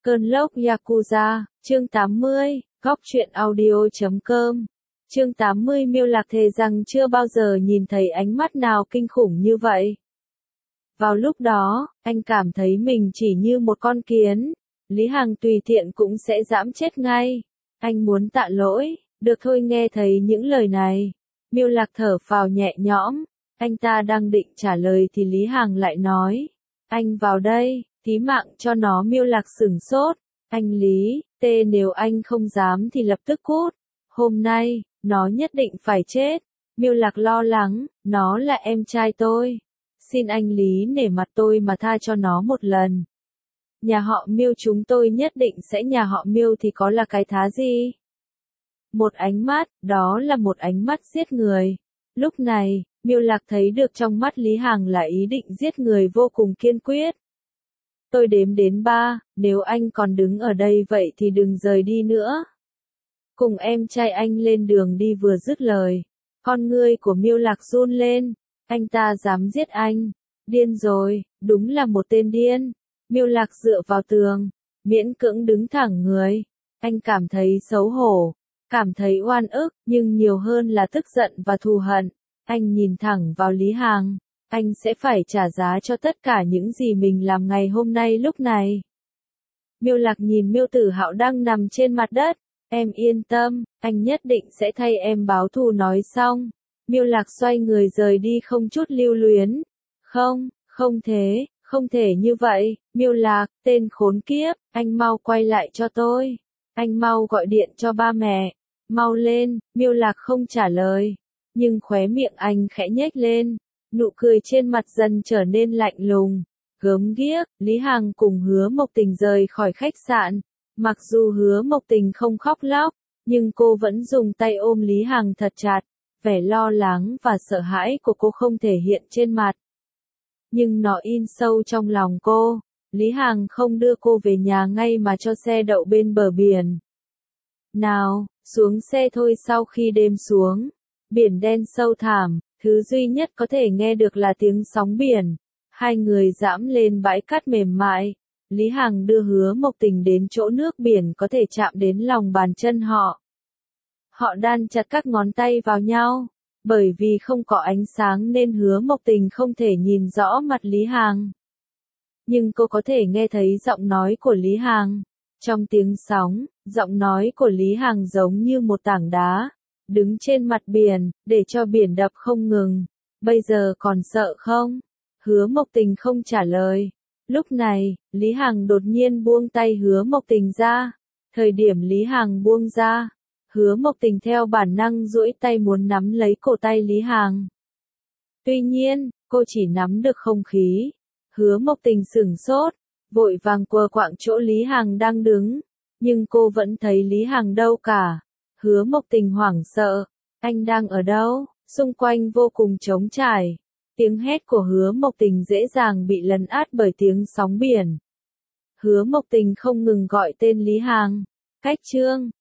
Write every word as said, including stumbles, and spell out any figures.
Cơn lốc Yakuza, chương tám mươi, góc truyện audio chấm com. Chương tám mươi Miêu Lạc thề rằng chưa bao giờ nhìn thấy ánh mắt nào kinh khủng như vậy. Vào lúc đó, anh cảm thấy mình chỉ như một con kiến. Lý Hằng tùy tiện cũng sẽ giãm chết ngay. Anh muốn tạ lỗi, được thôi. Nghe thấy những lời này, Miêu Lạc thở phào nhẹ nhõm. Anh ta đang định trả lời thì Lý Hằng lại nói, anh vào đây, thí mạng cho nó. Miêu Lạc sửng sốt. Anh Lý, tê nếu anh không dám thì lập tức cút. Hôm nay, nó nhất định phải chết. Miêu Lạc lo lắng, nó là em trai tôi. Xin anh Lý nể mặt tôi mà tha cho nó một lần. Nhà họ Miêu chúng tôi nhất định sẽ nhà họ Miêu thì có là cái thá gì. Một ánh mắt, đó là một ánh mắt giết người. Lúc này, Miêu Lạc thấy được trong mắt Lý Hằng là ý định giết người vô cùng kiên quyết. Tôi đếm đến ba, nếu anh còn đứng ở đây vậy thì đừng rời đi nữa. Cùng em trai anh lên đường đi. Vừa dứt lời, con ngươi của Miêu Lạc run lên. Anh ta dám giết anh. Điên rồi, đúng là một tên điên. Miêu Lạc dựa vào tường, miễn cưỡng đứng thẳng người. Anh cảm thấy xấu hổ, cảm thấy oan ức, nhưng nhiều hơn là tức giận và thù hận. Anh nhìn thẳng vào Lý Hằng. Anh sẽ phải trả giá cho tất cả những gì mình làm ngày hôm nay. Lúc này, Miêu Lạc nhìn Miêu Tử Hạo đang nằm trên mặt đất. Em yên tâm, anh nhất định sẽ thay em báo thù. Nói xong, Miêu Lạc xoay người rời đi không chút lưu luyến. Không, không thế, không thể như vậy. Miêu Lạc, tên khốn kiếp, anh mau quay lại cho tôi. Anh mau gọi điện cho ba mẹ. Mau lên. Miêu Lạc không trả lời, nhưng khóe miệng anh khẽ nhếch lên. Nụ cười trên mặt dần trở nên lạnh lùng, gớm ghiếc. Lý Hằng cùng Hứa Mộc Tình rời khỏi khách sạn. Mặc dù Hứa Mộc Tình không khóc lóc, nhưng cô vẫn dùng tay ôm Lý Hằng thật chặt. Vẻ lo lắng và sợ hãi của cô không thể hiện trên mặt, nhưng nó in sâu trong lòng cô. Lý Hằng không đưa cô về nhà ngay mà cho xe đậu bên bờ biển. Nào, xuống xe thôi. Sau khi đêm xuống, biển đen sâu thẳm. Thứ duy nhất có thể nghe được là tiếng sóng biển. Hai người dẫm lên bãi cát mềm mại. Lý Hằng đưa Hứa Mộc Tình đến chỗ nước biển có thể chạm đến lòng bàn chân họ. Họ đan chặt các ngón tay vào nhau. Bởi vì không có ánh sáng nên Hứa Mộc Tình không thể nhìn rõ mặt Lý Hằng. Nhưng cô có thể nghe thấy giọng nói của Lý Hằng. Trong tiếng sóng, giọng nói của Lý Hằng giống như một tảng đá đứng trên mặt biển, để cho biển đập không ngừng. Bây giờ còn sợ không? Hứa Mộc Tình không trả lời. Lúc này, Lý Hằng đột nhiên buông tay Hứa Mộc Tình ra. Thời điểm Lý Hằng buông ra, Hứa Mộc Tình theo bản năng duỗi tay muốn nắm lấy cổ tay Lý Hằng. Tuy nhiên, cô chỉ nắm được không khí. Hứa Mộc Tình sửng sốt, vội vàng quờ quạng chỗ Lý Hằng đang đứng. Nhưng cô vẫn thấy Lý Hằng đâu cả. Hứa Mộc Tình hoảng sợ. Anh đang ở đâu? Xung quanh vô cùng trống trải. Tiếng hét của Hứa Mộc Tình dễ dàng bị lấn át bởi tiếng sóng biển. Hứa Mộc Tình không ngừng gọi tên Lý Hằng. Cách chương